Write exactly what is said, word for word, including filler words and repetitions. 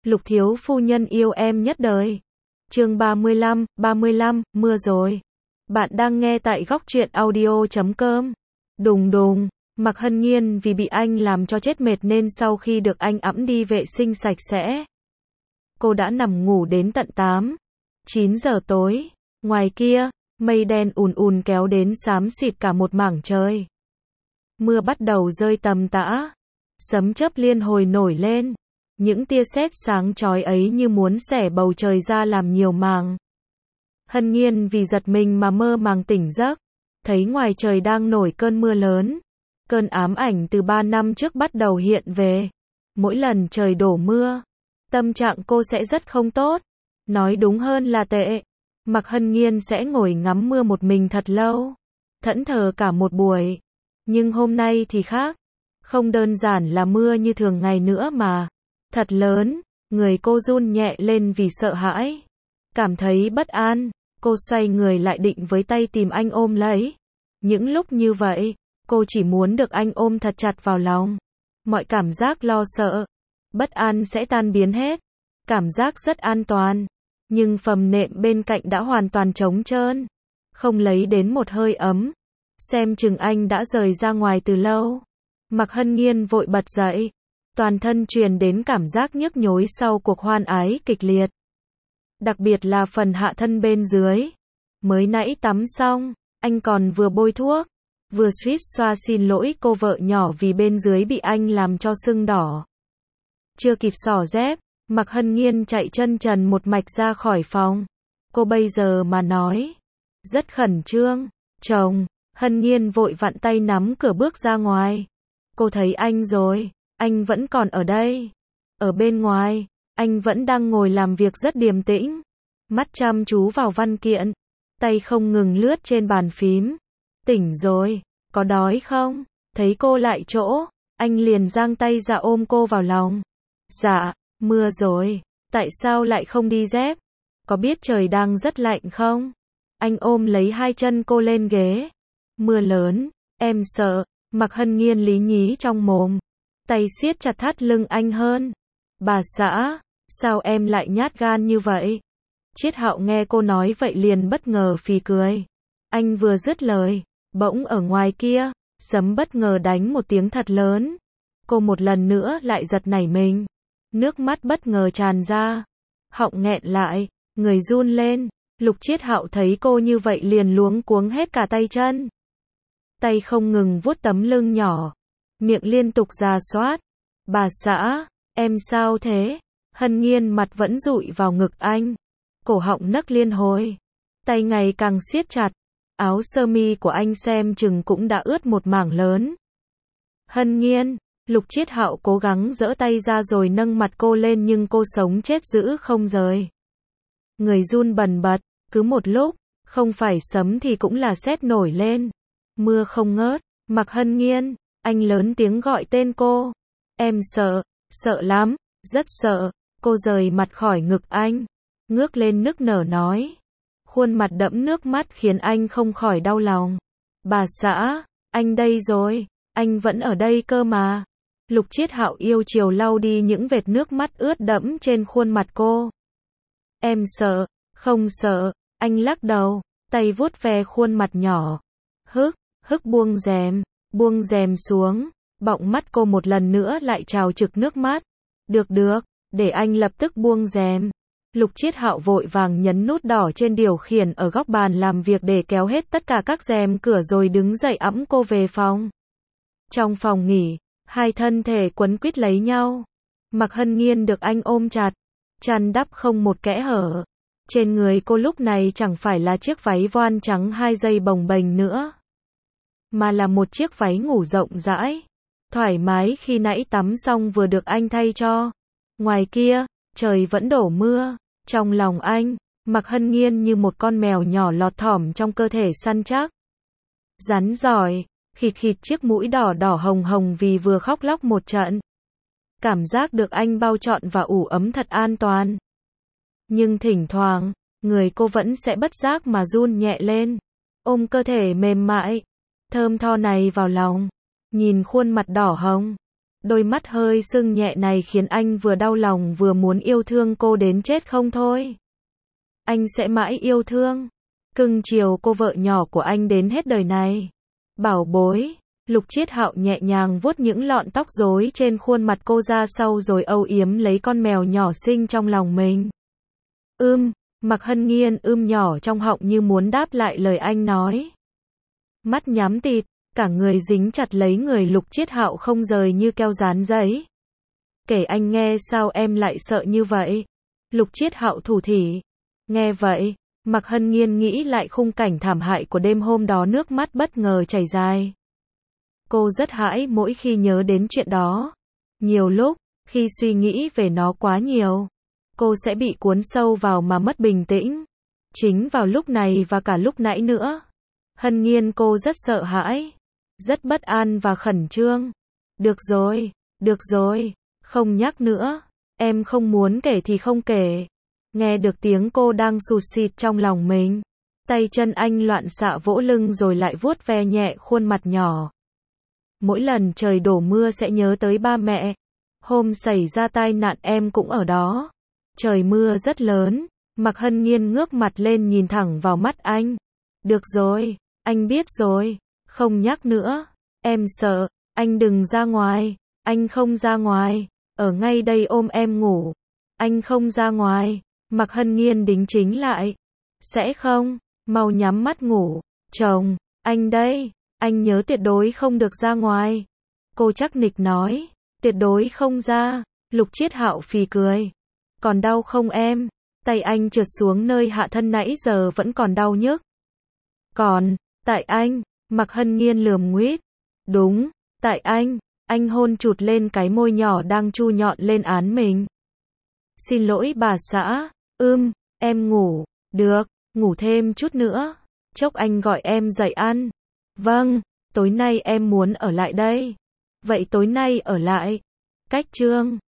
Lục thiếu phu nhân yêu em nhất đời. Chương ba mươi lăm, ba mươi lăm, mưa rồi. Bạn đang nghe tại góc truyện audio chấm com. Đùng đùng, Mạc Hân Nhiên vì bị anh làm cho chết mệt nên sau khi được anh ẵm đi vệ sinh sạch sẽ, cô đã nằm ngủ đến tận tám, chín giờ tối. Ngoài kia, mây đen ùn ùn kéo đến xám xịt cả một mảng trời. Mưa bắt đầu rơi tầm tã, sấm chớp liên hồi nổi lên. Những tia sét sáng chói ấy như muốn xẻ bầu trời ra làm nhiều màng. Hân Nhiên vì giật mình mà mơ màng tỉnh giấc, thấy ngoài trời đang nổi cơn mưa lớn. Cơn ám ảnh từ ba năm trước bắt đầu hiện về. Mỗi lần trời đổ mưa, tâm trạng cô sẽ rất không tốt. Nói đúng hơn là tệ. Mạc Hân Nhiên sẽ ngồi ngắm mưa một mình thật lâu, thẫn thờ cả một buổi. Nhưng hôm nay thì khác. Không đơn giản là mưa như thường ngày nữa mà. Thật lớn, người cô run nhẹ lên vì sợ hãi. Cảm thấy bất an, cô xoay người lại định với tay tìm anh ôm lấy. Những lúc như vậy, cô chỉ muốn được anh ôm thật chặt vào lòng. Mọi cảm giác lo sợ, bất an sẽ tan biến hết. Cảm giác rất an toàn. Nhưng phầm nệm bên cạnh đã hoàn toàn trống trơn. Không lấy đến một hơi ấm. Xem chừng anh đã rời ra ngoài từ lâu. Mạc Hân Nhiên vội bật dậy. Toàn thân truyền đến cảm giác nhức nhối sau cuộc hoan ái kịch liệt. Đặc biệt là phần hạ thân bên dưới. Mới nãy tắm xong, anh còn vừa bôi thuốc, vừa suýt xoa xin lỗi cô vợ nhỏ vì bên dưới bị anh làm cho sưng đỏ. Chưa kịp xỏ dép, Mạc Hân Nhiên chạy chân trần một mạch ra khỏi phòng. Cô bây giờ mà nói, rất khẩn trương. Chồng, Hân Nhiên vội vặn tay nắm cửa bước ra ngoài. Cô thấy anh rồi. Anh vẫn còn ở đây. Ở bên ngoài, anh vẫn đang ngồi làm việc rất điềm tĩnh. Mắt chăm chú vào văn kiện. Tay không ngừng lướt trên bàn phím. Tỉnh rồi, có đói không? Thấy cô lại chỗ, anh liền giang tay ra ôm cô vào lòng. Dạ, mưa rồi, tại sao lại không đi dép? Có biết trời đang rất lạnh không? Anh ôm lấy hai chân cô lên ghế. Mưa lớn, em sợ. Mạc Hân Nhiên lý nhí trong mồm. Tay siết chặt thắt lưng anh hơn. Bà xã, sao em lại nhát gan như vậy? Chiết Hạo nghe cô nói vậy liền bất ngờ phì cười. Anh vừa dứt lời, bỗng ở ngoài kia, sấm bất ngờ đánh một tiếng thật lớn. Cô một lần nữa lại giật nảy mình. Nước mắt bất ngờ tràn ra. Họng nghẹn lại, người run lên. Lục Chiết Hạo thấy cô như vậy liền luống cuống hết cả tay chân. Tay không ngừng vuốt tấm lưng nhỏ. Miệng liên tục rà soát. Bà xã, em sao thế? Hân Nhiên mặt vẫn dụi vào ngực anh. Cổ họng nấc liên hồi. Tay ngày càng siết chặt. Áo sơ mi của anh xem chừng cũng đã ướt một mảng lớn. Hân Nhiên, Lục Chiết Hạo cố gắng giở tay ra rồi nâng mặt cô lên nhưng cô sống chết giữ không rời. Người run bần bật, cứ một lúc, không phải sấm thì cũng là sét nổi lên. Mưa không ngớt. Mạc Hân Nhiên, anh lớn tiếng gọi tên cô. Em sợ, sợ lắm, rất sợ. Cô rời mặt khỏi ngực anh, ngước lên nức nở nói. Khuôn mặt đẫm nước mắt khiến anh không khỏi đau lòng. Bà xã, anh đây rồi, anh vẫn ở đây cơ mà. Lục Chiết Hạo yêu chiều lau đi những vệt nước mắt ướt đẫm trên khuôn mặt cô. Em sợ, không sợ. Anh lắc đầu, tay vuốt ve khuôn mặt nhỏ. Hức, hức buông rèm. Buông rèm xuống, bọng mắt cô một lần nữa lại trào trực nước mắt. Được được, để anh lập tức buông rèm. Lục Chiết Hạo vội vàng nhấn nút đỏ trên điều khiển ở góc bàn làm việc để kéo hết tất cả các rèm cửa rồi đứng dậy ẵm cô về phòng. Trong phòng nghỉ, hai thân thể quấn quýt lấy nhau. Mạc Hân Nhiên được anh ôm chặt, chăn đắp không một kẽ hở. Trên người cô lúc này chẳng phải là chiếc váy voan trắng hai dây bồng bềnh nữa, mà là một chiếc váy ngủ rộng rãi, thoải mái khi nãy tắm xong vừa được anh thay cho. Ngoài kia, trời vẫn đổ mưa. Trong lòng anh, Mạc Hân Nhiên như một con mèo nhỏ lọt thỏm trong cơ thể săn chắc. Rắn giỏi, khịt khịt chiếc mũi đỏ đỏ hồng hồng vì vừa khóc lóc một trận. Cảm giác được anh bao trọn và ủ ấm thật an toàn. Nhưng thỉnh thoảng, người cô vẫn sẽ bất giác mà run nhẹ lên. Ôm cơ thể mềm mại, thơm tho này vào lòng. Nhìn khuôn mặt đỏ hồng, Đôi mắt hơi sưng nhẹ này khiến anh vừa đau lòng vừa muốn yêu thương cô đến chết không thôi. Anh sẽ mãi yêu thương, cưng chiều cô vợ nhỏ của anh đến hết đời này. Bảo bối, Lục Chiết Hạo nhẹ nhàng vuốt những lọn tóc rối trên khuôn mặt cô ra sau rồi âu yếm lấy con mèo nhỏ xinh trong lòng mình. Ưm, Mạc Hân Nghiên ưm nhỏ trong họng như muốn đáp lại lời anh nói. Mắt nhắm tịt, cả người dính chặt lấy người Lục Chiết Hạo không rời như keo dán giấy. Kể anh nghe sao em lại sợ như vậy? Lục Chiết Hạo thủ thỉ. Nghe vậy, Mạc Hân Nghiên nghĩ lại khung cảnh thảm hại của đêm hôm đó, nước mắt bất ngờ chảy dài. Cô rất hãi mỗi khi nhớ đến chuyện đó. Nhiều lúc, khi suy nghĩ về nó quá nhiều, cô sẽ bị cuốn sâu vào mà mất bình tĩnh. Chính vào lúc này và cả lúc nãy nữa, Hân Nghiên cô rất sợ hãi, rất bất an và khẩn trương. Được rồi, được rồi, không nhắc nữa, em không muốn kể thì không kể. Nghe được tiếng cô đang sụt sịt trong lòng mình, tay chân anh loạn xạ vỗ lưng rồi lại vuốt ve nhẹ khuôn mặt nhỏ. Mỗi lần trời đổ mưa sẽ nhớ tới ba mẹ. Hôm xảy ra tai nạn em cũng ở đó. Trời mưa rất lớn. Mạc Hân Nghiên ngước mặt lên nhìn thẳng vào mắt anh. Được rồi, anh biết rồi. Không nhắc nữa. Em sợ. Anh đừng ra ngoài. Anh không ra ngoài. Ở ngay đây ôm em ngủ. Anh không ra ngoài. Mạc Hân Nghiên đính chính lại. Sẽ không. Mau nhắm mắt ngủ. Chồng, anh đây. Anh nhớ tuyệt đối không được ra ngoài. Cô chắc nịch nói. Tuyệt đối không ra. Lục Chiết Hạo phì cười. Còn đau không em? Tay anh trượt xuống nơi hạ thân nãy giờ vẫn còn đau nhức. Còn, tại anh. Mạc Hân Nghiên lườm nguýt. Đúng, tại anh. Anh hôn chụt lên cái môi nhỏ đang chu nhọn lên án mình. Xin lỗi bà xã. Ưm, em ngủ. Được, ngủ thêm chút nữa. Chốc anh gọi em dậy ăn. Vâng, tối nay em muốn ở lại đây. Vậy tối nay ở lại. Cách chương